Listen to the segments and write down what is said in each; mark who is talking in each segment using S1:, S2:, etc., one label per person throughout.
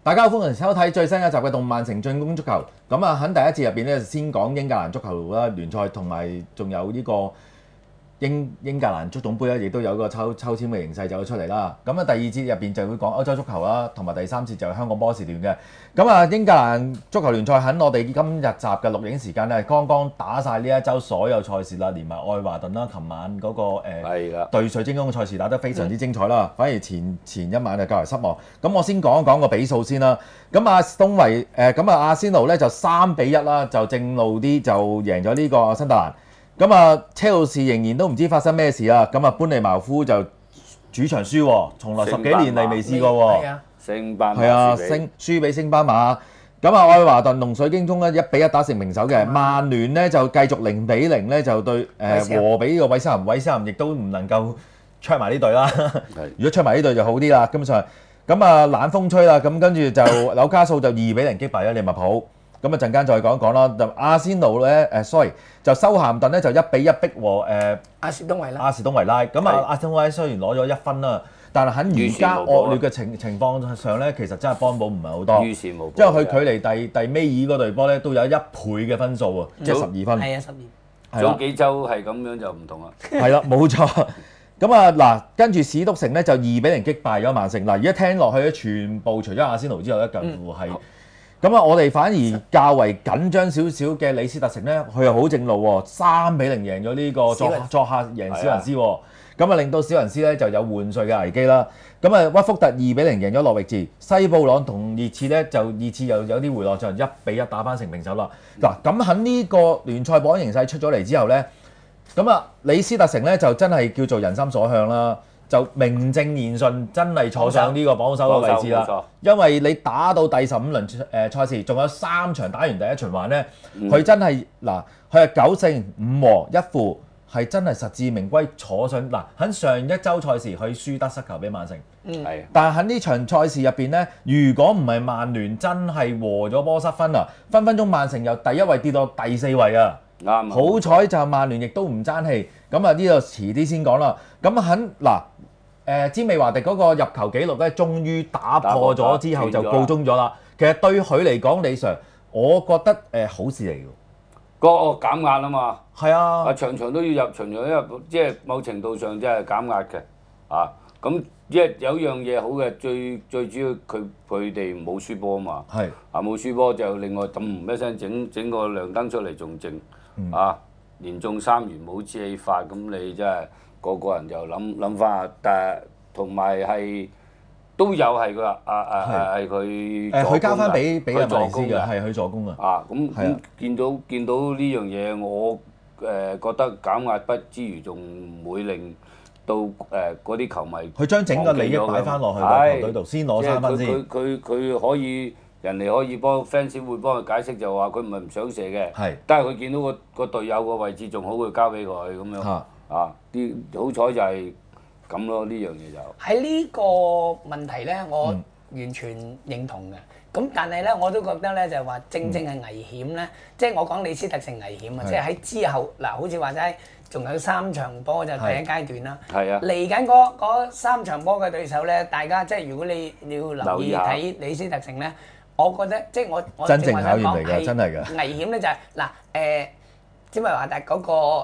S1: 大家好，歡迎收睇最新一集嘅動漫城進攻足球。咁啊，喺第一節入邊咧，先講英格蘭足球啦聯賽，同埋仲有呢個英格蘭足總杯咧，亦都有個抽籤嘅形勢走咗出嚟啦。咁啊，第二節入邊就會講歐洲足球啦，同埋第三節就係香港波士頓嘅。咁啊，英格蘭足球聯賽喺我哋今日集嘅錄影時間咧，剛剛打晒呢一周所有賽事啦，連埋愛華頓啦，琴晚嗰、個對水晶宮嘅賽事打得非常之精彩啦。反而前一晚就較為失望。咁我先講一講個比數先啦。咁阿仙奴咧就3-1啦，就正路啲就贏咗呢個新特蘭。咁啊，車路士仍然都唔知發生咩事啦。咁啊，般尼茅夫就主場輸喎，從來10幾年嚟未試過喎。
S2: 升班馬
S1: 係啊，輸俾升班馬。咁啊，愛華頓同水晶宮咧1-1打成平手嘅。曼聯咧就繼續0-0咧就對和比呢個韋斯咸。韋斯咸亦都唔能夠出埋呢隊啦。如果出埋呢隊就好啲啦。根本上咁啊，冷風吹啦。咁跟住就紐卡素就2-0擊敗咗利物浦。咁啊，陣間再講一講啦。就阿仙奴咧就修咸頓咧就1-1逼和
S3: 阿士東維
S1: 拉。咁啊，阿士東維拉雖然攞咗1分啦，但係喺而家惡劣嘅情況上咧，其實真係幫補唔係好多。
S2: 於事無補。
S1: 因為佢距離第尾二嗰隊波咧都有1倍嘅分數喎，即係12分。
S3: 係啊，12。
S2: 早幾週係咁樣就唔同啦。
S1: 係啦，冇錯。咁啊嗱，跟住史篤城咧就2-0擊敗咗曼城。嗱，而家聽落去咧，全部除咗阿仙奴之後咧，近乎係。咁啊，我哋反而較為緊張少少嘅李斯特城咧，佢又好正路喎，3-0贏咗呢個作客贏史雲斯喎。咁啊，令到史雲斯咧就有換帥嘅危機啦。咁啊，屈福特2-0贏咗諾域治，西布朗同熱刺咧就熱刺又有啲回落，就1-1打翻成平手啦。嗱，咁喺呢個聯賽榜形勢出咗嚟之後咧，咁啊，李斯特城咧就真係叫做人心所向啦。就名正言順真係坐上呢個榜首嘅位置啦，因為你打到第15輪賽事，仲有3場打完第一循環咧，佢真係嗱，佢係9勝5和1負，係真係實至名歸坐上嗱。喺上一週賽事佢輸得失球俾曼城，但係喺呢場賽事入邊咧，如果唔係曼聯真係和咗波失分啊，分分鐘曼城由第1位跌到第4位啊！啱，好彩就曼聯亦都唔爭氣，咁啊呢度遲啲先講啦。咁詹美華迪嗰個入球紀錄咧，終於打破咗之後就告終咗啦。其實對佢嚟講，李 Sir，我覺得好事嚟㗎。
S2: 個減壓啊嘛。係
S1: 啊。
S2: 啊，場場都要入，場場都入，即係某程度上即係減壓嘅。啊，咁即係有樣嘢好嘅，最主要佢哋冇輸波啊嘛。係。啊，冇輸波就另外揼一聲整個亮燈出嚟仲正。啊，連中3元冇志氣法，咁你真係個人就諗翻，但係同埋係都有係佢係佢
S1: 佢交翻俾人
S2: 助攻
S1: 嘅，係佢助攻啊！
S2: 啊，咁見到呢樣嘢，我覺得減壓不之餘，仲唔會令到嗰啲球迷
S1: 佢將整個利益擺翻落去個球隊度，先攞3分先。
S2: 佢可以。人哋可以fans 會幫佢解釋，就話佢唔係唔想射嘅，但係佢見到個隊友個位置仲好，佢交俾佢咁樣啲好彩就係咁咯，呢樣嘢就
S3: 喺呢個問題咧，我完全認同嘅。咁但係咧，我都覺得咧就係話正係危險咧，即係我講李斯特城危險啊，即係喺之後嗱，好似話齋仲有3場波就第一階段啦。係啊，嚟緊嗰3場波嘅對手咧，大家即係如果你要留意睇李斯特城咧。我覺得即係我
S1: 真正考驗嚟㗎，真係㗎。
S3: 危險咧就係嗱詹維華達嗰個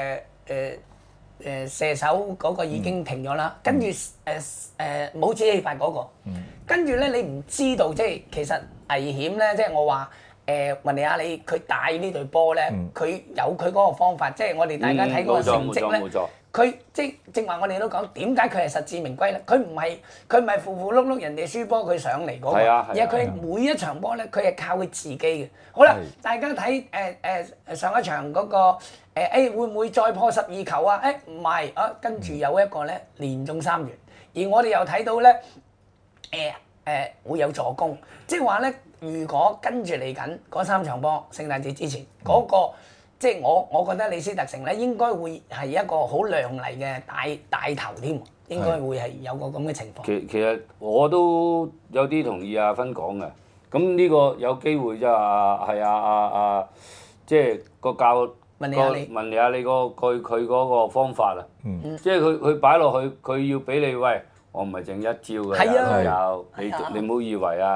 S3: 射手嗰個已經停咗啦，跟住冇止氣法嗰個，跟住咧你唔知道即係其實危險咧，即係我話雲尼亞里佢帶呢隊波咧，佢有佢嗰個方法，即係我哋大家睇嗰個成績咧。佢即係正話，我哋都講點解佢係實至名歸咧？佢唔係符符碌碌人哋輸波佢上嚟嗰個，而係佢每一場波咧，佢係靠佢自己嘅。好啦，大家睇上一場嗰個會唔會再破12球啊？唔係啊，跟住有一個咧連中3元，而我哋又睇到咧會有助攻，即係話咧，如果跟住嚟緊嗰3場波，聖誕節之前嗰個。即係我覺得李斯特城咧應該會係一個好亮麗嘅大頭添，應該會係有個咁嘅情況。
S2: 其實我都有啲同意阿芬講嘅，咁呢個有機會就係即係個教文尼亞利佢嗰個方法啊，即係佢擺落去，佢要俾你喂，我唔係淨一招嘅，有你唔好以為啊。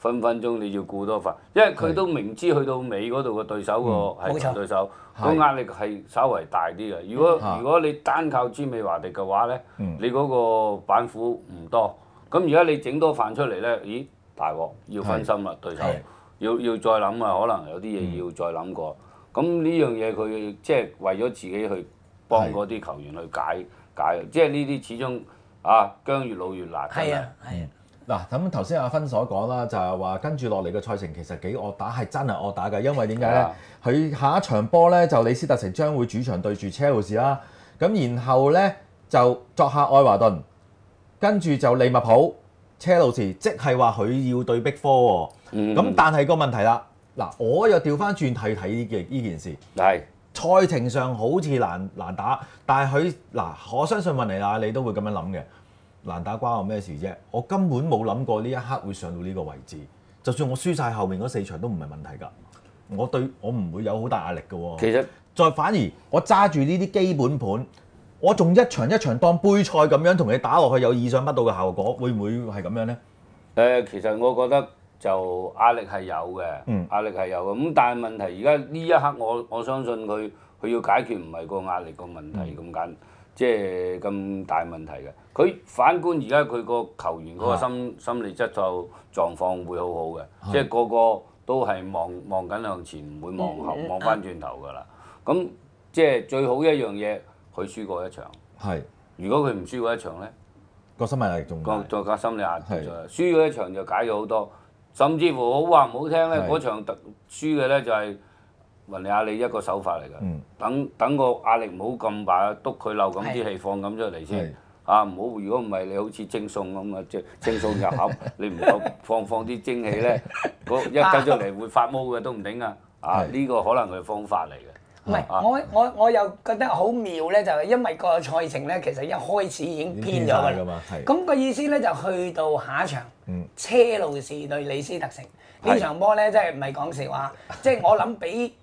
S2: 分分鐘你要顧多份，因為佢都明知去到尾嗰度嘅對手個係強對手，個壓力係稍為大啲嘅。如果你單靠詹美華迪嘅話咧，你嗰個板斧唔多。咁而家你整多飯出嚟咧，咦大鑊要分心啦，對手要再諗啊，可能有啲嘢要再諗過。咁呢樣嘢佢即係為咗自己去幫嗰啲球員去解，即係呢啲始終薑越老越辣。
S3: 係啊。
S1: 嗱，咁頭先阿芬所講啦，就係話跟住落嚟嘅賽程其實幾惡打，係真係惡打嘅，因為點解咧？佢下一場波咧就李斯特城將會主場對住車路士啦，咁然後咧就作客愛華頓，跟住就利物浦、車路士，即係話佢要對逼科喎。咁但係個問題啦，嗱，我又調翻轉睇呢件事。係賽程上好似難打，但係佢我相信雲尼亞你都會咁樣諗嘅。難打關我咩事啫？我根本冇諗過呢一刻會上到呢個位置。就算我輸晒後面嗰4場都唔係問題㗎。我唔會有好大壓力嘅喎。其實再反而我揸住呢啲基本盤，我仲一場一場當杯賽咁樣同你打落去，有意想不到嘅效果，會唔會係咁樣呢？
S2: 其實我覺得就壓力係有嘅，壓力係有嘅。咁但係問題而家呢一刻我相信佢要解決唔係個壓力個問題咁簡。即係咁大問題嘅，佢反觀而家佢個球員嗰個心理質素狀況會好好嘅，即係個個都係望緊向前，唔會望後望翻轉頭㗎啦。咁即係最好一樣嘢，佢輸過一場。如果佢唔輸過一場咧，個心理壓力仲大。個心理壓力輸咗一場就解咗好多，甚至乎好話唔好聽咧，嗰場輸嘅咧就係。雲尼亞利一個手法嚟㗎，等個壓力唔好咁大，篤佢漏咁啲氣放咁出嚟先，唔好如果唔係你好似蒸餸咁啊，蒸餸入盒，你唔夠放啲蒸氣咧，一擠出嚟會發毛嘅都唔頂啊！呢個可能係方法嚟嘅。
S3: 唔係，我又覺得好妙咧，就係因為個賽程咧，其實一開始已經偏咗㗎啦。咁個意思咧就去到下一場，車路士對李斯特城。呢場波咧，真係唔係講笑話，即係我諗比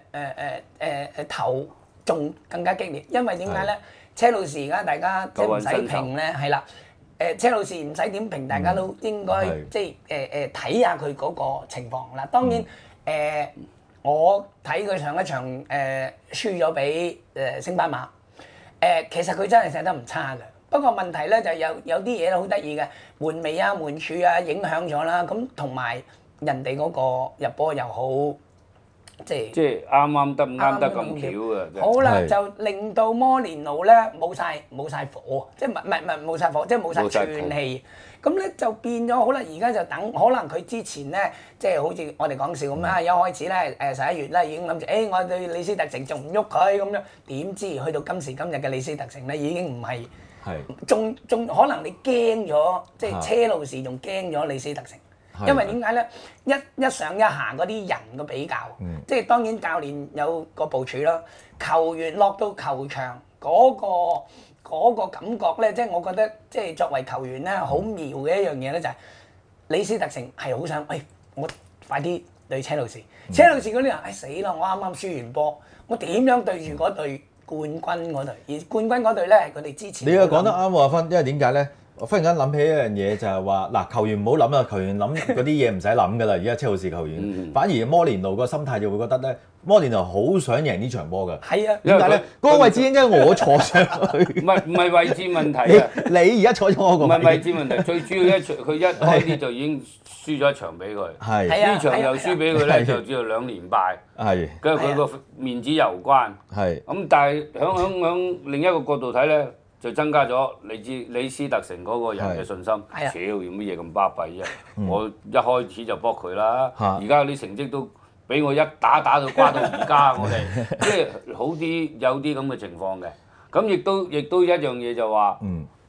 S3: 頭仲更加激烈，因為點解咧？車路士而家大家即係唔使評咧，係啦，車路士唔使點評，大家都應該即係睇下佢嗰個情況啦。當然我睇佢上一場輸咗俾星斑馬，其實佢真係射得唔差嘅。不過問題咧就有啲嘢好得意嘅，門楣啊、門柱啊影響咗啦，咁同埋。人哋嗰個入波又好，即係啱得咁巧啊！好啦，就令到摩連奴咧冇晒火，即係唔係冇晒火，即係冇晒串氣。咁咧就變咗好啦，而家就等，可能佢之前咧即係好似我哋講笑咁啦，一開始咧11月咧已經諗住，我對李斯特城仲唔喐佢咁樣，點知去到今時今日嘅李斯特城咧已經唔係，仲可能你驚咗，即係車路士仲驚咗李斯特城。因為點解咧？一上一下嗰啲人嘅比較，即係當然教練有個部署啦，球員落到球場嗰個感覺咧，即係我覺得即係作為球員咧，好妙嘅一樣嘢咧，就係李斯特城係好想，我快啲對車路士。車路士嗰啲人，死啦！我啱啱輸完波，我點樣對住嗰隊冠軍嗰隊？而冠軍嗰隊咧係佢哋之前。你
S1: 又講得啱喎，阿芬，因為點解咧？我忽然間諗起一樣嘢，就係話嗱，球員唔好諗啦，球員諗嗰啲嘢唔使諗㗎啦。而家車路士球員，反而摩連奴個心態就會覺得咧，摩連奴好想贏呢場波㗎。
S3: 係啊，
S1: 點解咧？嗰個位置應該我坐上去。
S2: 唔係位置問題啊！
S1: 你而家坐咗我個位。
S2: 唔係位置問題，最主要佢一開始就已經輸咗一場俾佢。係。呢場又輸俾佢咧，就叫做2連敗。係。跟住佢個面子有關。係。咁但係響另一個角度睇咧。就增加咗李斯特城嗰個人嘅信心。超要乜嘢咁巴閉啫？我一開始就搏佢啦。而家啲成績都俾我一打到瓜到而家，我哋即係好啲有啲咁嘅情況嘅。咁亦都一樣嘢就話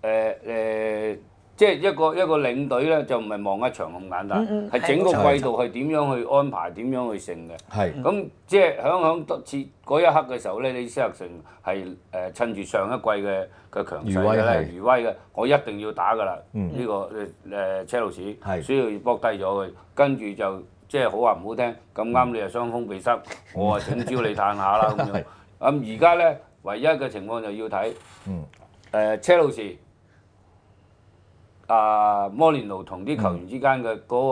S2: 即係一個領隊咧，就唔係望一場咁簡單，係整個季度係點樣去安排，點樣去勝嘅。係。咁即係響嗰一刻嘅時候咧，李斯特城係趁住上一季嘅強勢嘅餘威嘅，我一定要打㗎啦。呢個車路士，所以搏低咗佢，跟住就即係好話唔好聽，咁啱你又傷風鼻塞，我啊請招你嘆下啦咁樣。咁而家咧，唯一嘅情況就要睇車路士。摩連奴同啲球員之間嘅嗰個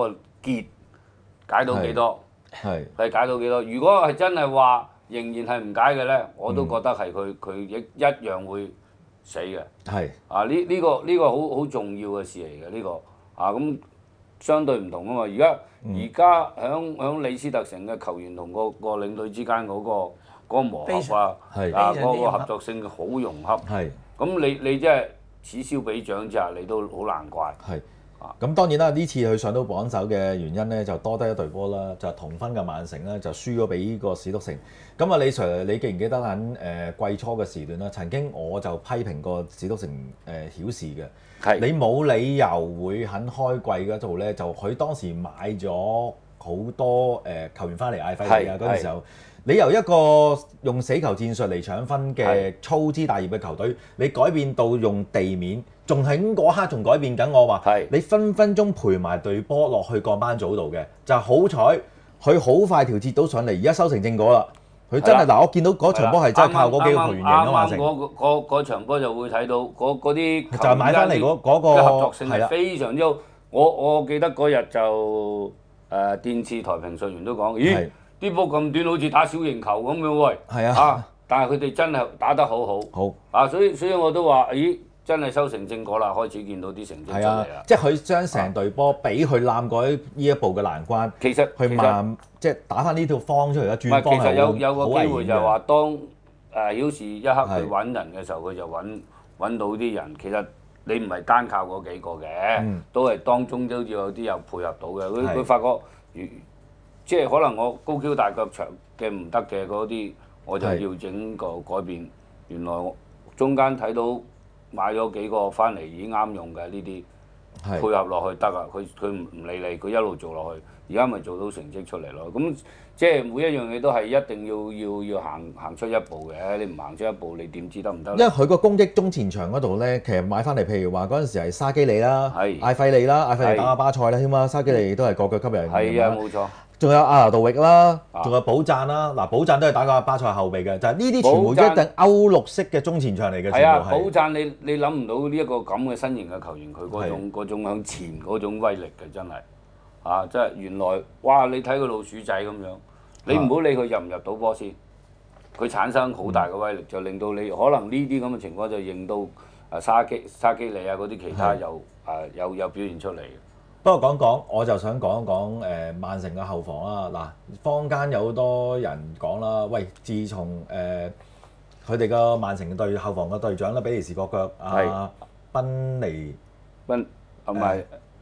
S2: 結解到幾多？
S1: 係
S2: 解到幾多？如果係真係話仍然係唔解嘅咧，我都覺得係佢一樣會死嘅。
S1: 係
S2: 呢個好重要嘅事嚟嘅呢個咁相對唔同啊嘛。而家響李斯特城嘅球員同個領隊之間嗰個磨合嗰個合作性好融洽。
S1: 係
S2: 咁你即係此消彼長之下，你都好難怪。
S1: 係。咁當然啦，呢次佢上到榜首嘅原因咧，就多得一隊波啦，就係同分嘅曼城咧，就輸咗俾個史篤城。咁啊，李 Sir，你記唔記得喺季初嘅時段咧，曾經我就批評過史篤城曉事嘅。係。你冇理由會喺開季嗰度咧，就佢當時買咗好多球員翻嚟艾費利啊嗰陣時候。你由一個用死球戰術嚟搶分嘅粗枝大葉嘅球隊，你改變到用地面，仲喺嗰刻仲改變緊。我話你分分鐘賠埋隊波落去降班組度嘅，就係好彩佢好快調節到上嚟，而家收成正果啦。佢真係嗱，我見到嗰場波係真係靠嗰幾個球員贏咗曼城。
S2: 嗰場波就會睇到嗰啲
S1: 就係買翻嚟嗰個
S2: 合作性係非常之好。我記得嗰日就電視台評述員都講，咦？啲波咁短，好似打小型球咁樣喎。係啊，但係佢哋真係打得好好。好所以我都話，咦，真係收成正果啦，開始見到啲成績出嚟啦。
S1: 即係佢將成隊波俾佢攬過呢一步嘅難關。
S2: 其實
S1: 即係打翻呢套方出嚟啦，轉方
S2: 其實有個機會就係話，當曉士一刻去揾人嘅時候，佢就揾到啲人。其實你唔係單靠嗰幾個嘅，都係當中都要有啲有配合到嘅。佢發覺即係可能我高蹺大腳長嘅唔得嘅嗰啲，我就要整個改變。原來我中間睇到買咗幾個翻嚟已經啱用嘅呢啲，配合落去得啊！佢唔理你，佢一路做落去，而家咪做到成績出嚟咯。咁即係每一樣嘢都係一定要行出一步嘅。你唔行出一步，你點知得唔得？
S1: 因為佢個攻擊中前場嗰度咧，其實買翻嚟，譬如話嗰陣時係沙基利啦、艾費利啦、艾費利打下巴塞啦添嘛，沙基利都係個腳吸人。
S2: 係啊，冇錯。
S1: 仲有阿拿杜域啦，仲有保贊啦。嗱，保贊都係打過巴塞後備嘅，就係呢啲全部一定歐陸式嘅中前場嚟嘅。
S2: 係啊，保贊你諗唔到呢一個咁嘅身形嘅球員，佢嗰種向前嗰種威力嘅真係真係原來哇！你睇個老鼠仔咁樣，你唔好理佢入唔入到波先，佢產生好大嘅威力，就令到你可能呢啲咁嘅情況就令到沙基利啊嗰啲其他又表現出嚟。
S1: 不過講，我就想講一講曼城嘅後防啦。嗱，坊間有好多人講啦，喂，自從佢哋個曼城隊後防嘅隊長啦，比利時國腳賓尼
S2: 唔係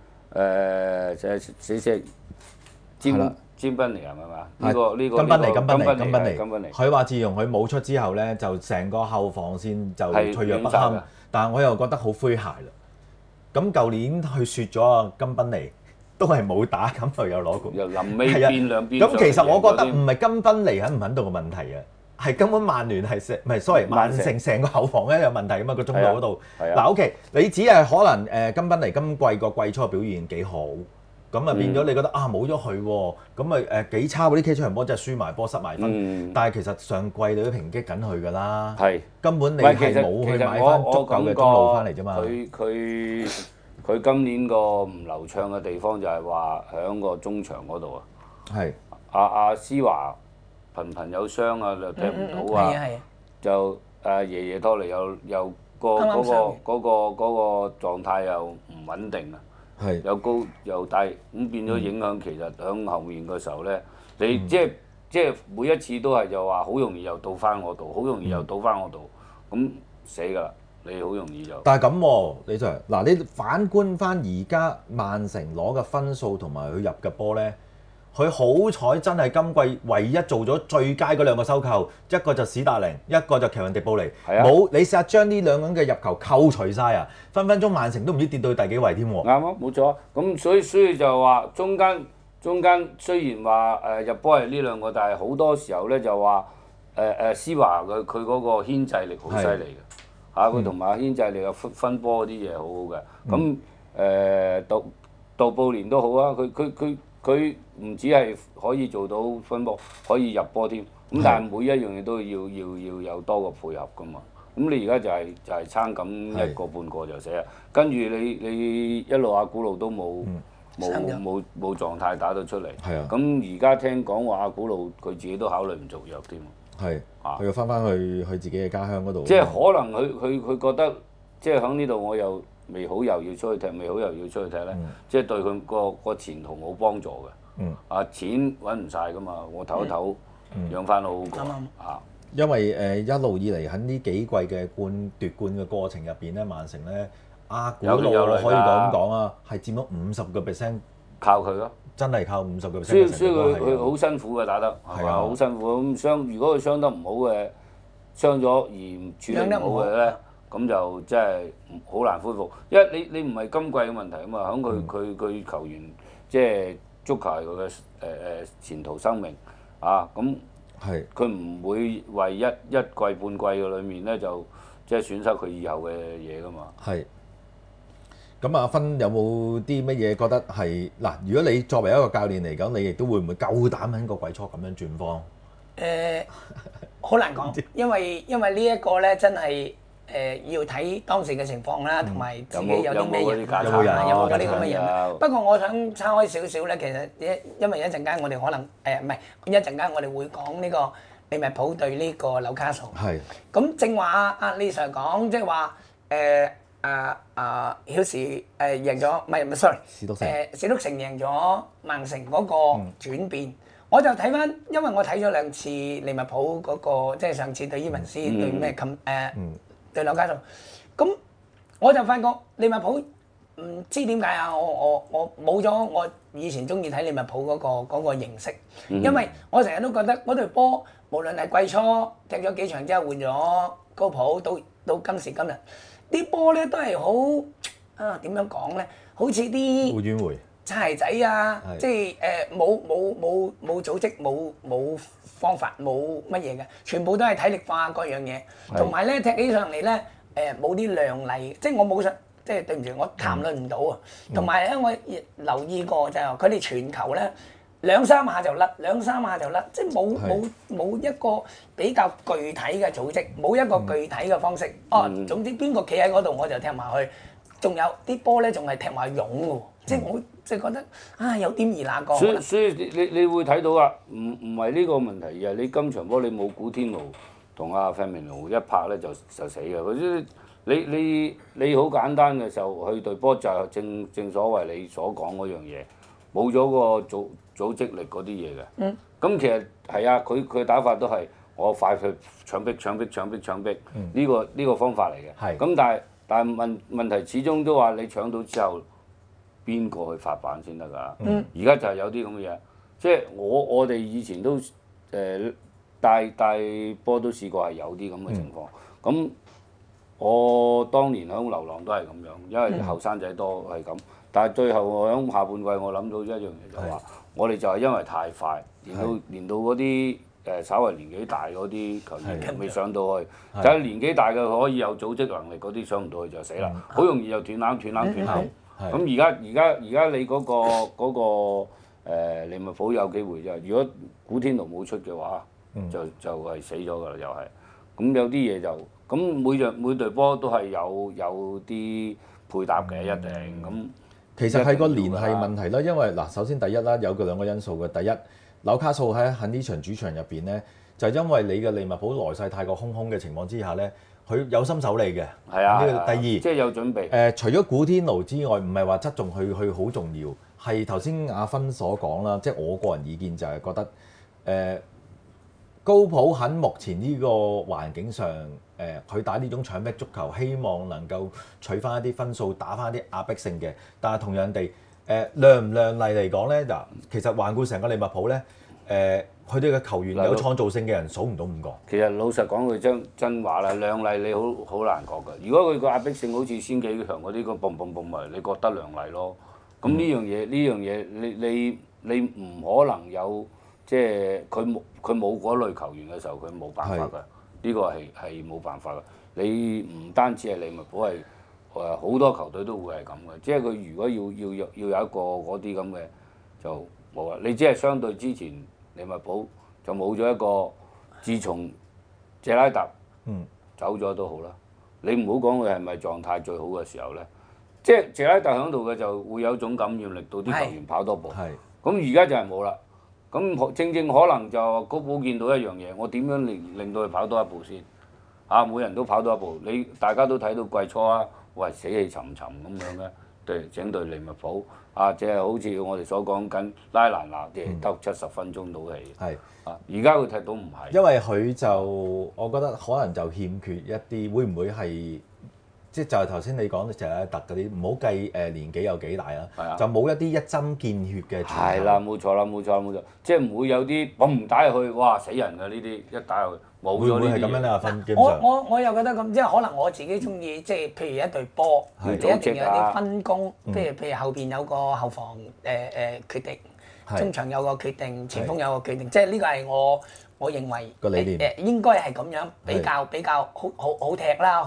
S2: 死詹賓尼係咪嘛？呢個金賓尼。
S1: 佢話自從佢冇出之後咧，就成個後防線就脆弱不堪。但係我又覺得好詼諧啦。咁舊年佢説咗啊，金賓尼都係冇打，咁佢又攞冠。
S2: 又臨尾變兩邊。
S1: 咁其實我覺得唔係金賓尼肯唔肯到嘅問題啊，係根本曼聯係曼城成個後防咧有問題啊嘛，個中路嗰度。嗱 OK， 你只係可能金賓尼今季個季初表現幾好，咁啊變咗你覺得冇咗佢喎，咁咪幾差喎啲 K 出場波真係輸埋波失埋分。但係其實上季你都抨擊緊佢㗎啦，根本你係冇去買翻足夠嘅中路翻嚟啫嘛。
S2: 佢今年個唔流暢嘅地方就係話喺個中場嗰度阿施華頻有傷啊，又踢唔到啊，就爺爺拖嚟又嗰個狀態又唔穩定啊，又高又低，咁變咗影響其實喺後面嘅時候咧，你即係每一次都係就話好容易又倒翻我度，好容易又倒翻我度，咁死㗎啦！你好容易就，
S1: 但係咁喎，你就嗱，你反觀翻而家曼城攞嘅分數同埋佢入嘅波咧，佢好彩真係今季唯一做咗最佳嗰兩個收購，一個就史達寧，一個就奇雲迪布尼。冇你試下將呢兩個人嘅入球扣除晒啊，分分鐘曼城都唔知跌到第幾位添喎。
S2: 啱啊，冇錯。咁所以就話中間雖然話入波係呢兩個，但係好多時候咧就話施華佢嗰個牽制力好犀利嘅。佢同埋牽制力嘅分波嗰啲嘢好好嘅，咁杜布連都好啊，佢唔止係可以做到分波，可以入波添，咁但係每一樣嘢都要有多個配合噶嘛，咁你而家就係撐咁一個半個就死啦，跟住你一路阿古路都冇冇狀態打到出嚟。
S1: 係啊。
S2: 咁而家聽講話阿古路佢自己都考慮唔續約添。
S1: 係。佢要翻去自己嘅家鄉嗰度。
S2: 即係可能佢覺得，即係喺呢度我又未好又要出去踢，未好又要出去踢咧，即係對佢個前途冇幫助嘅。錢揾唔晒㗎嘛，我唞一唞，養翻好過啊。
S1: 因為一路以嚟喺呢幾季嘅奪冠嘅過程入邊咧，曼城咧阿古路可以咁講啊，係佔咗50%，
S2: 靠佢咯，
S1: 真係靠50%。
S2: 所以佢好辛苦嘅打得，係啊，好辛苦咁如果佢傷得唔好嘅，傷咗而處理唔好嘅咧，咁就真係好難恢復。因為你唔係今季嘅問題啊嘛，響佢球員即係足球係佢嘅前途生命啊咁。係，佢唔會為一季半季嘅裏面咧，就即係損失佢以後嘅嘢噶嘛。係。咁阿芬有冇啲乜嘢覺得係嗱？如果你作為一個教練嚟講，你亦都會唔會夠膽喺個季初咁樣轉方？
S3: 好難講，因為呢一個咧真係要睇當時嘅情況啦，同埋自己有啲咩人，有冇嗰啲咁嘅人。不過我想岔開少少咧，其實因為一陣間我哋可能唔係一陣間我哋會講呢個利物浦對呢個紐卡素。係。咁正話阿李 Sir 講，即係話曉時贏咗，唔係 sorry，史篤城贏咗曼城嗰個轉變。我就睇翻，因為我睇咗2次利物浦嗰個，即係上次對伊文斯對咩對紐卡素，咁我就發覺利物浦唔知點解啊！我冇咗我以前中意睇利物浦嗰個形式，因為我成日都覺得嗰隊波無論係季初踢咗幾場之後換咗高普，到今時今日啲波咧都係好點樣講咧？好似啲會轉回擦鞋仔啊，即係冇組織冇方法冇乜嘢嘅，全部都係體力化各樣嘢，同埋咧踢起上嚟咧冇啲亮麗，即係我冇即係對唔住，我談論唔到啊。同埋咧，我留意過就係佢哋傳球咧2-3下就甩，2-3下就甩，即係冇一個比較具體嘅組織，冇一個具體嘅方式。總之邊個企喺嗰度我就踢埋去，仲有啲波咧仲係踢埋擁嘅喎，即係我即係覺得有點兒那個。所以你會睇到啊，唔係呢個問題，而係你今場波你冇古天奴同阿費明奴一拍咧就死嘅。你好簡單嘅時候，去隊波就係正所謂你所講嗰樣嘢，冇咗個組織力嗰啲嘢嘅。咁其實係啊，佢打法都係我快去搶逼，呢個方法嚟嘅。咁但係問題始終都話你搶到之後，邊個去發版先得㗎？而家就係有啲咁嘅嘢，即係我哋以前都帶波都試過係有啲咁嘅情況。咁我當年喺流浪都係咁樣，因為後生仔多係咁。但係最後我喺下半季我諗到一樣嘢就話，我哋就係因為太快，連到嗰啲稍為年紀大嗰啲球員未上到去，就係年紀大嘅佢可以有組織能力嗰啲上唔到去就死啦，好容易就斷纜。咁而家你嗰個利物浦有機會啫。如果古天奴冇出嘅話，就係死咗㗎啦，又係。咁有啲嘢就咁每隊波都係有啲配搭嘅一定咁。其實係個聯繫問題啦，因為嗱，首先第一啦，有兩個因素嘅。第一，紐卡素喺呢場主場入邊咧，就因為你嘅利物浦來勢太過空嘅情況之下咧，佢有心守你嘅。係啊。第二，即係有準備。除咗古天奴之外，唔係話側重佢好重要，係頭先阿芬所講啦，即係我個人意見就係覺得高普喺目前呢個環境上，佢打呢種搶逼足球，希望能夠取翻一啲分數，打翻一啲壓迫性嘅。但係同樣地，亮唔亮麗嚟講咧，嗱，其實環顧成個利物浦咧，佢哋嘅球員有創造性嘅人數唔到5個。其實老實講句真話啦，亮麗你好難覺㗎。如果佢個壓迫性好似先幾場嗰啲個嘣嘣嘣咪，你覺得亮麗咯。咁呢樣嘢你唔可能有。即係佢冇嗰類球員嘅時候，佢冇辦法㗎。呢個係冇辦法㗎。你唔單止係利物浦，係好多球隊都會係咁嘅。即係佢如果要有一個嗰啲咁嘅就冇啦。你只係相對之前利物浦就冇咗一個，自從謝拉特走咗都好啦。你唔好講佢係咪狀態最好嘅時候咧，
S2: 即係謝拉特喺度嘅就會有種感染力到啲球員跑多步。
S1: 係。
S2: 咁而家就係冇啦。咁正可能就高普見到一樣嘢，我點樣令到佢跑多一步先？每人都跑多一步，大家都睇到季初啊，喂死氣沉沉咁樣嘅，整隊利物浦即係好似我哋所講緊拉蘭拿嘅得70分鐘到氣。
S1: 係。
S2: 而家佢踢到唔係。
S1: 因為佢就我覺得可能就欠缺一啲，會唔會係即係就係頭先你講謝拉特嗰啲，唔好計年紀有幾大啦，就冇一啲一針見血嘅傳球。
S2: 係啦，冇錯，即係唔會有啲我唔打入去，哇死人㗎呢啲，一打入去冇咗呢啲嘢。會唔會係咁樣咧？阿芬基本上
S3: 我又覺得咁，即係可能我自己中意，即係譬如一隊波，你一定要有啲分工，譬如後邊有個後防決定，中場有個決定，前鋒有個決定，即係呢個係我認為
S1: 個理念
S3: 應該係咁樣比較好踢啦，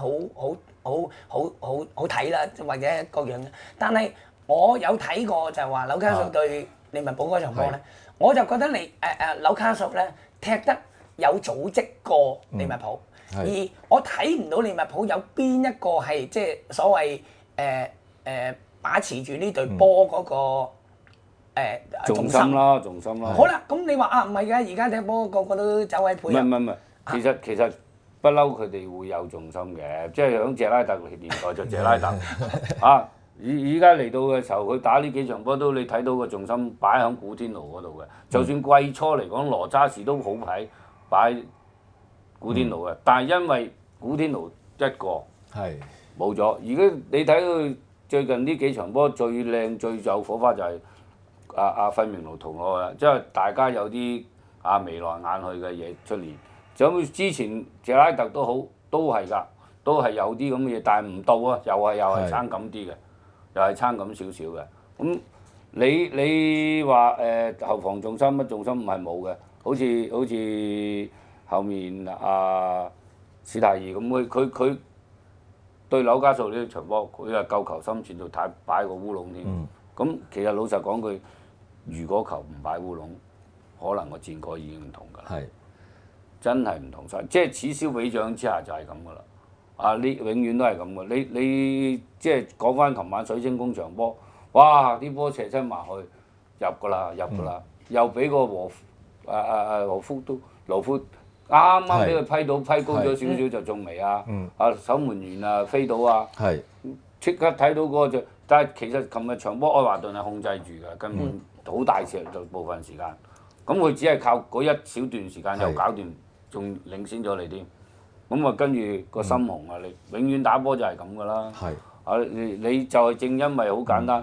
S3: 好睇啦，或者各樣嘅。但係我有睇過就係話紐卡素對利物浦嗰場波咧，我就覺得紐卡素咧踢得有組織過利物浦，而我睇唔到利物浦有邊一個係即係所謂把持住呢隊波嗰個
S2: 重心啦。
S3: 好啦，咁你話唔係㗎，而家踢波個個都走位配合。
S2: 唔係，其實不嬲佢哋會有重心嘅，即係響謝拉特年代就謝拉特依家嚟到嘅時候，佢打呢幾場波都你睇到個重心擺喺古天奴嗰度嘅。就算季初嚟講，羅渣士都好擺古天奴嘅，但係因為古天奴一個冇咗，而家你睇到最近呢幾場波最靚最有火花就係費明奴同我啦，即係大家有啲眉來眼去嘅嘢出現。就之前謝拉特都好，都係㗎，都係有啲咁嘅嘢，但係唔到啊，又係差咁啲嘅，又係差咁少少嘅。咁你話後防重心乜重心唔係冇嘅，好似後面史泰爾咁，佢對紐卡素呢場波，佢係救球心切到擺個烏龍添。咁其實老實講句，如果球唔擺烏龍，可能個戰果已經唔同㗎啦。真係唔同晒，即係此消彼長之下就係咁噶啦。你永遠都係咁嘅。你即係講翻琴晚水晶宮場波，哇！啲波斜親埋去入㗎啦，又俾個羅夫啱啱俾佢批高咗少少就中楣守門員飛到即刻睇到嗰個就，但係其實琴日場波愛華頓係控制住㗎，根本好大時就部分時間，咁佢只係靠嗰一小段時間又搞掂。仲領先咗你添，咁跟住個心紅你永遠打波就係咁噶啦。你就係正因為好簡單，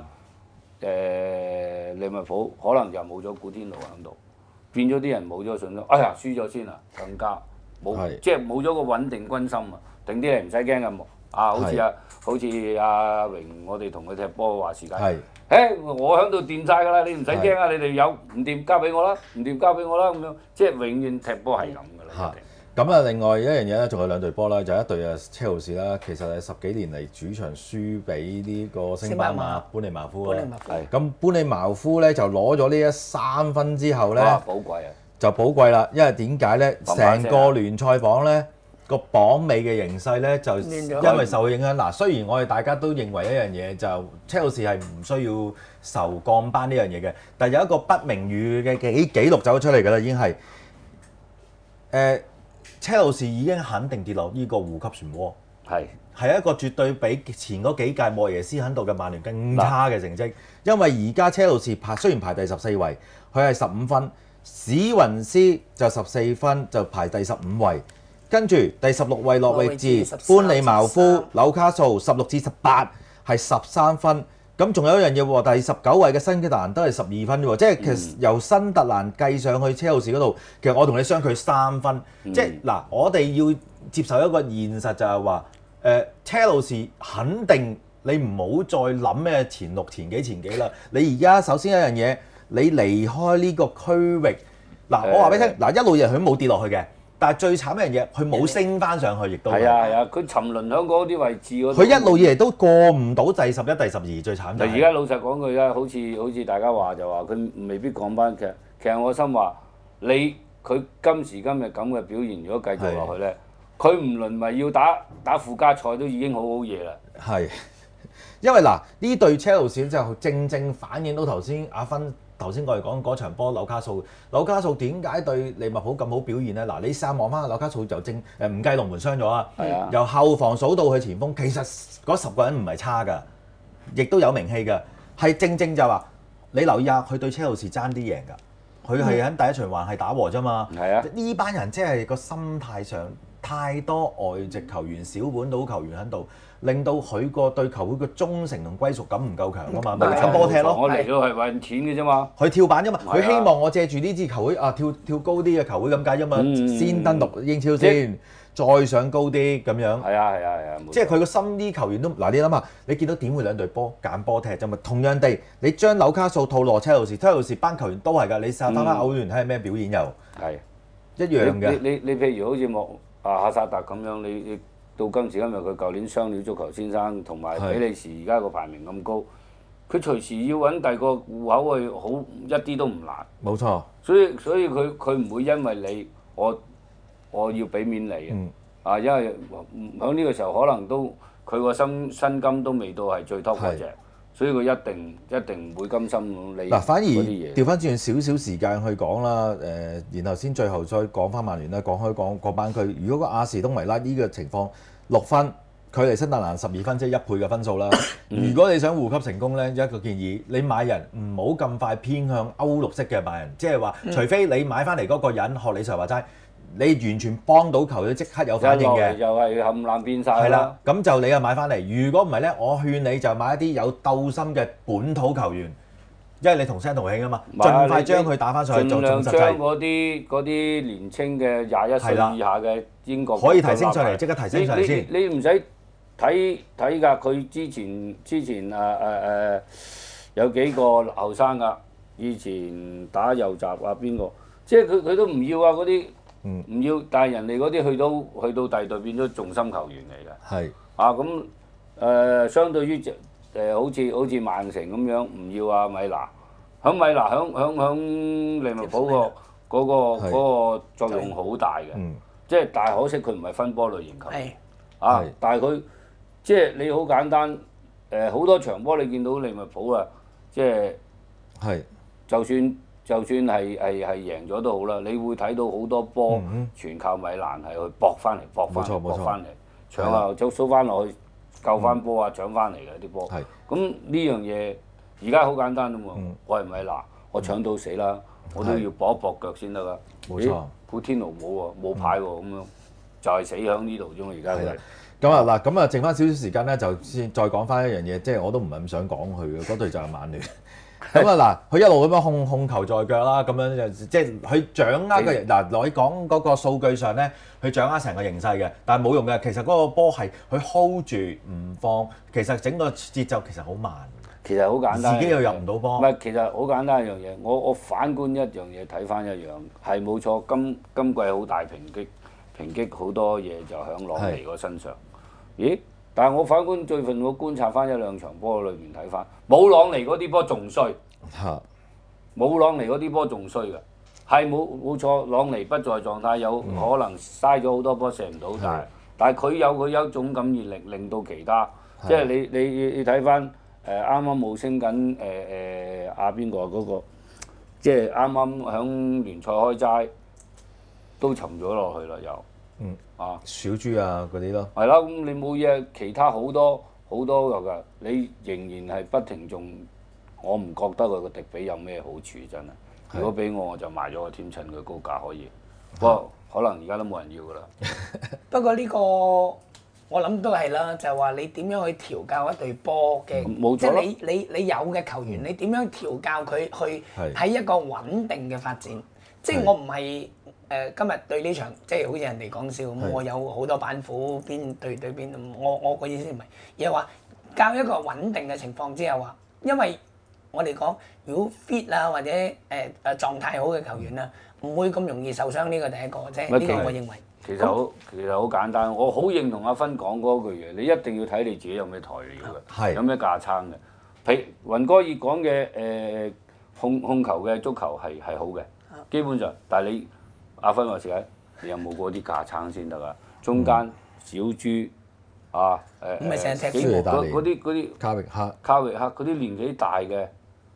S2: 利物浦可能就冇咗古天奴喺度，變咗啲人冇咗信心。哎呀，輸咗先更加冇，即係冇咗個穩定軍心定啲你唔使驚嘅好似阿榮，我哋同佢踢波話時間。我喺度掂晒㗎啦，你唔使驚啊！你哋有唔掂交俾我啦，唔掂交俾我啦咁樣，即係永遠踢波係咁㗎啦。
S1: 咁另外一樣嘢咧，仲有兩隊波啦，就一隊車路士啦，其實係10幾年嚟主場輸俾呢個星班馬般尼茅夫啦。咁般尼茅夫咧就攞咗呢3分之後咧，就寶貴啦，因為點解咧？成個聯賽榜咧。個榜尾嘅形勢咧，就因為受影響。嗱，雖然我哋大家都認為一樣嘢，就車路士係唔需要受降班呢樣嘢嘅，但係有一個不名譽嘅紀錄走咗出嚟㗎啦，已經係車路士已經肯定跌落呢個護級漩渦，係一個絕對比前嗰幾屆莫耶斯肯度嘅曼聯更差嘅成績。因為而家車路士雖然排第14位，佢係15分，史雲斯就14分，就排第15位。跟住第16位落位至般尼茅夫、紐卡素16至18係13分，咁仲有一樣嘢喎，第19位嘅新特蘭都係12分啫喎，即係其實由新特蘭計上去車路士嗰度，其實我同你相距3分，即係嗱，我哋要接受一個現實就係話，車路士肯定你唔好再諗咩前6前幾啦，你而家首先一樣嘢，你離開呢個區域，嗱我話俾你聽，嗱一路以嚟佢冇跌落去嘅。但係最慘一樣嘢，佢冇升翻上去，亦都
S2: 係佢沉淪喺嗰啲位置嗰度。
S1: 佢一路以嚟都過唔到第11、第12，最慘就係。
S2: 而家老實講句啦，好似大家話就話佢未必降班嘅。其實我心話佢今時今日咁嘅表現，如果繼續落去咧，佢唔淪為要打附加賽都已經好嘢啦。
S1: 因為嗱呢隊車路士就正正反映到頭先阿芬頭先我哋講嗰場波紐卡素點解對利物浦咁好表現咧？嗱，你試下望翻紐卡素就唔計龍門傷咗啊，由後防數到去前鋒，其實嗰10個人唔係差㗎，亦都有名氣㗎，係正就話你留意下佢對車路士爭啲贏㗎，佢係喺第一循環係打和啫嘛。呢班人即係個心態上太多外籍球員、小本土球員喺度。令到佢個對球會嘅忠誠同歸屬感唔夠強啊嘛，咪搶波踢咯。
S2: 我嚟到係揾錢嘅啫嘛。
S1: 佢跳板啫嘛，佢希望我借住呢支球會跳高啲嘅球會咁解啫嘛，先登陸英超先，再上高啲咁樣。
S2: 係啊，
S1: 即係佢個心啲球員都嗱，你諗下，你見到點會兩隊波揀波踢啫嘛？同樣地，你將紐卡素套落車路士班球員都係㗎，你試下翻歐聯睇下咩表演又係一樣嘅。
S2: 你譬如好似哈薩特咁樣，你。到今時今日，佢舊年雙料足球先生，同埋比利時而家個排名咁高，佢隨時要揾第二個戶口去好一啲都唔難。
S1: 冇錯。
S2: 所以佢唔會因為你我要俾面你因為喺呢個時候可能都佢個薪金都未到係最 top 嗰隻，所以佢一定唔會甘心你
S1: 嗱，反而調翻轉少少時間去講啦，然後先最後再講翻曼聯啦，講嗰班區。如果個亞士東維拉呢個情況6分，距離新特蘭12分，即係1倍嘅分數啦。如果你想護級成功咧，一個建議，你買人唔好咁快偏向歐陸式嘅買人，即係話，除非你買翻嚟嗰個人學你上話齋，你完全幫到球隊即刻有反應嘅，
S2: 又係冚冷變晒。
S1: 係啦，咁就你又買翻嚟。如果唔係咧，我勸你就買一啲有鬥心嘅本土球員，因為你同聲同氣啊嘛，盡快將佢打翻上去就仲實際。盡
S2: 量將嗰啲年青嘅21歲以下嘅英國
S1: 可以提升上嚟，即刻提升上嚟先。
S2: 你唔使睇㗎，佢之前有幾個後生㗎，以前打右閘邊個，即係佢都唔要嗰啲。唔要，但係人哋嗰啲去到第二隊變咗重心球員嚟嘅。係。咁相對於好似曼城咁樣唔要米拿，響利物浦嗰個作用好大嘅。即係但係可惜佢唔係分波類型球員。但係佢即係你好簡單好多場波你見到利物浦即係就算係贏咗都好啦，你會睇到好多波全靠米蘭係去搏翻嚟，搏翻嚟，搶下就掃翻落去，救翻波搶翻嚟嘅啲波。咁呢樣嘢而家好簡單啫嘛，我係米蘭，我搶到死啦，我都要搏一搏腳先得㗎。
S1: 冇錯，
S2: 古天奴冇牌喎，咁樣就係死喺呢度啫嘛，而家佢。
S1: 咁剩翻少少時間咧，就先再講翻一樣嘢，即係我都唔係咁想講佢嘅，嗰隊就係曼聯。佢一路咁樣控球在腳啦，咁樣就即係佢掌握嘅你講嗰個數據上咧，佢掌握成個形勢嘅，但係冇用嘅。其實嗰個波係佢 hold 住唔放，其實整個節奏其實好慢。
S2: 其實好簡單，
S1: 自己又入唔到波。
S2: 唔係，其實好簡單一樣嘢。我反觀一樣嘢，睇翻一樣係冇錯。今季好大抨擊好多嘢就響朗尼個身上。咦？但係我反觀最近我觀察翻1-2場波裏面睇翻，冇朗尼嗰啲波仲衰，冇朗尼嗰啲波仲衰㗎，係冇錯，朗尼不在狀態，有可能嘥咗好多波射唔到，但係佢有一種感染力，令到其他，即係你睇翻啱啱冇升緊邊個嗰個，即係啱啱響聯賽開齋都沉咗落去啦又。
S1: 小豬嗰啲咯，
S2: 係啦，咁你冇嘢，其他好多㗎，你仍然係不停仲，我唔覺得佢個迪比有咩好處真係。如果俾我就賣咗個添，趁佢高價可以。不過可能而家都冇人要㗎啦。
S3: 不過呢個我諗都係啦，就係話你點樣去調教一隊波嘅，即係你有嘅球員，你點樣調教佢去喺一個穩定嘅發展。即係我唔係。今日對呢場即係好似人哋講笑咁，我有好多板斧邊對邊，我個意思唔係，而係話教一個穩定嘅情況之下話，因為我哋講如果 fit 或者狀態好嘅球員唔會咁容易受傷，呢個第一個即係呢個我認為。
S2: 其實好簡單，我好認同阿芬講嗰句嘢，你一定要睇你自己有咩材料嘅，有咩架撐嘅。譬如雲哥爾講嘅控球嘅足球係好嘅，基本上，但係你。阿芬話事你有冇嗰啲架撐先得啊？中間小豬啊
S3: 唔係成日踢
S2: 幾個
S1: 波
S2: 嗰啲
S1: 卡域克
S2: 嗰啲年紀大嘅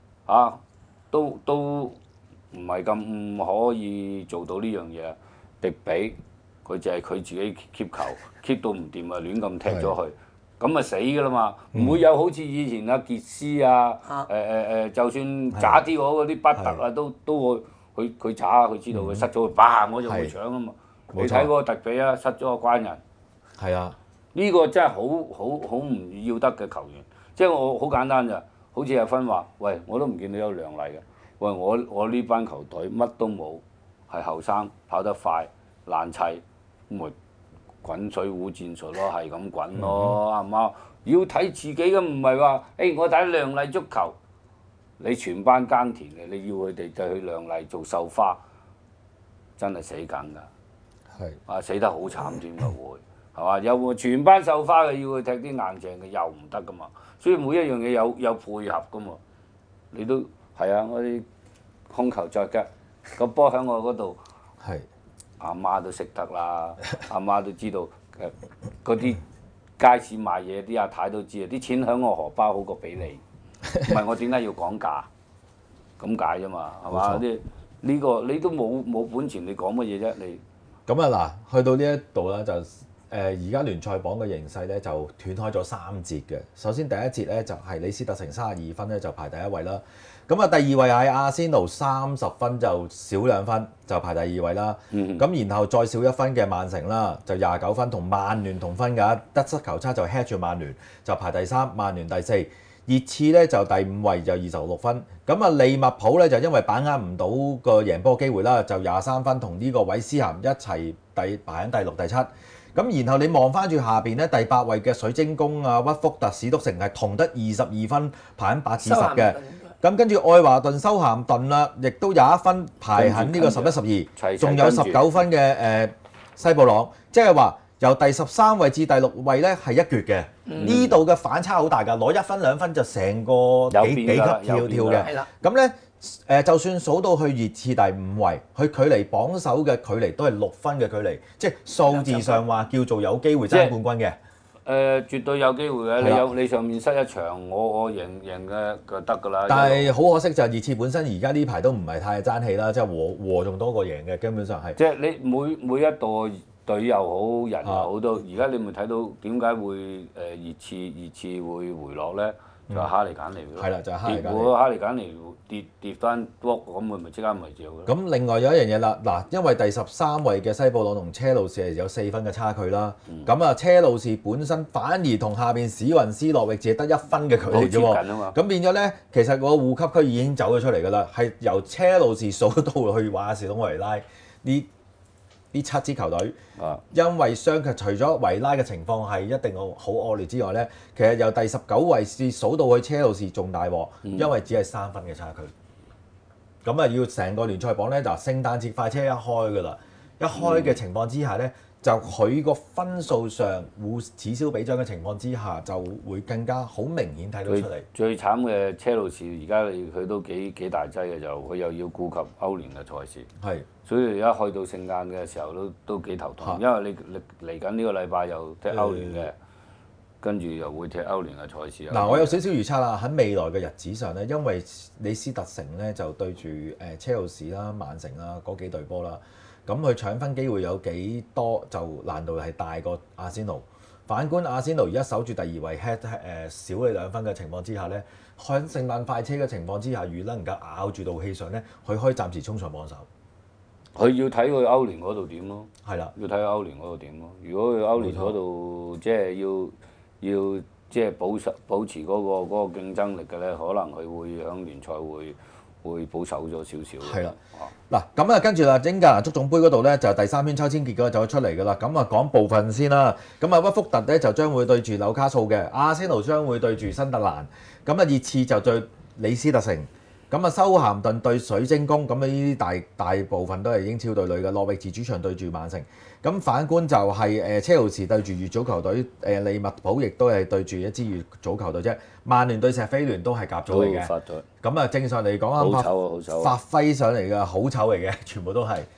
S2: 都唔係咁可以做到呢樣嘢。迪比佢就係佢自己 keep 球 keep 到唔掂啊，亂咁踢咗佢，咁啊死㗎啦嘛！唔會有好似以前阿傑斯就算渣啲嗰啲不特都會佢渣，佢知道佢失咗佢，嘭我就會搶啊嘛！你睇嗰個迪比失咗個關人，
S1: 係啊，
S2: 呢個真係好唔要得嘅球員。即係我好簡單咋，好似阿芬話：喂，我都唔見到有亮麗嘅。喂，我呢班球隊乜都冇，係後生跑得快爛砌，咁咪滾水壺戰術咯，係咁滾咯，係嘛？要睇自己嘅，唔係話我睇亮麗足球，你全班耕田嘅，你要佢哋就去亮麗做繡花，真係死梗㗎，死得好慘添㗎會，係嘛？又全班繡花嘅要佢踢啲硬淨嘅又唔得㗎嘛，所以每一樣嘢有配合㗎嘛，你都係啊！我啲控球作嘅個波喺我嗰度。阿媽都識得啦，阿媽都知道嗰啲街市賣嘢啲阿太都知啊，啲錢喺我荷包好過俾你，唔係我點解要講價？咁解啫嘛，係嘛？呢個你都冇本錢，你講乜嘢啫？你
S1: 咁啊嗱，去到呢一度啦，就而家聯賽榜嘅形勢咧就斷開咗3節嘅。首先第一節咧就係李斯特城32分咧就排第一位啦。咁啊，第二位係阿仙奴30分就少2分就排第二位啦。咁然後再少1分嘅曼城啦，就29分同曼聯同分㗎，得失球差就 head 住曼聯就排第3，曼聯第4。熱刺咧就第5位就26分。咁啊，利物浦咧就因為把握唔到個贏波機會啦，就23分同呢個韋斯咸一齊排喺第6、第7。咁然後你望翻住下邊咧，第8位嘅水晶宮啊、屈福特、史篤城係同得22分，排喺8至10嘅。咁跟住愛華頓、修咸頓啦，亦都有1分排喺呢個11、12，仲有19分嘅西布朗，即係話由第13位至第6位咧係一決嘅。呢度嘅反差好大㗎，攞1分2分就成個幾級跳嘅。咁咧就算數到去熱刺第5位，佢距離榜首嘅距離都係6分嘅距離，即係數字上話叫做有機會爭冠軍嘅。
S2: 絕對有機會嘅，你上面失一場，我贏嘅就得㗎啦。
S1: 但係好可惜就係熱刺本身而家呢排都唔係太爭氣啦，即係和仲多過贏嘅，基本上係。
S2: 即係你每一隊又好，人又好都，而家你咪睇到點解會熱刺會回落咧？就係哈利簡尼咯。係啦，就係哈利簡尼。結果哈利簡尼跌翻波，咁佢咪即刻咪照咯。
S1: 咁另外有一樣嘢啦，嗱，因為第13位嘅西布朗同車路士係有4分嘅差距啦。咁啊，車路士本身反而同下邊史雲斯、諾域治得1分嘅距離啫喎。咁變咗咧，其實個護級區已經走咗出嚟㗎啦，係由車路士數到去華士東維拉呢7支球隊，因為傷卻除咗維拉嘅情況係一定好惡劣之外咧，其實由第19位至數到去車路士仲大鑊，因為只係3分嘅差距。咁啊，要成個聯賽榜咧，就聖誕節快車一開㗎啦，一開嘅情況之下咧，就佢個分數上會此消彼長嘅情況之下，就會更加好明顯睇到出嚟。
S2: 最慘嘅車路士而家佢都幾大劑嘅，就佢又要顧及歐聯嘅賽事。係。所以而家去到聖誕嘅時候都幾頭痛，因為你嚟緊呢個禮拜又踢歐聯嘅，跟住又會踢歐聯嘅賽事。
S1: 嗱，我有少少預測啦，喺未來嘅日子上咧，因為李斯特城咧就對住車路士啦、曼城啦嗰幾隊波啦，咁佢搶分機會有幾多就難度係大過阿仙奴。反觀阿仙奴而家守住第2位 head 少你2分嘅情況之下咧，喺聖誕快車嘅情況之下，如果能夠咬住道氣上咧，佢可以暫時衝上榜首。
S2: 佢要睇佢歐聯嗰度點咯，
S1: 係啦，
S2: 要睇佢歐聯嗰度點咯。如果佢歐聯嗰度即係要即係保持嗰個競爭力嘅咧，可能佢會響聯賽會保守咗少少。
S1: 係啦，嗱咁啊，跟住啦，英格蘭足總杯嗰度咧就第3圈抽籤結果就會出嚟㗎啦。咁啊講部分先啦。咁啊屈福特咧就將會對住紐卡素嘅，阿仙奴將會對住新特蘭。咁啊熱刺就對李斯特城。咁啊，修咸頓對水晶宮，咁呢啲大部分都係英超隊裏嘅。諾域治主場對住曼城。咁反觀就係車路士對住乙組球隊，利物浦亦都係對住一支乙組球隊啫。曼聯對錫菲聯都係甲組嚟嘅。咁啊，正常嚟講啊，發揮上嚟嘅好醜嚟嘅，全部都係。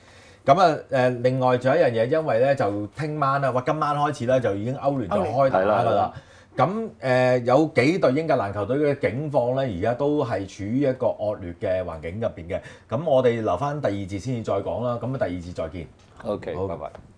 S1: 咁啊另外仲有一樣嘢，因為咧就聽晚啦，今晚開始咧就已經歐聯就開打㗎啦。咁有幾隊英格蘭球隊嘅境況咧，而家都係處於一個惡劣嘅環境入邊嘅。咁我哋留翻第二節先至再講啦。咁第二節再見。
S2: OK，
S1: 好，
S2: 拜拜。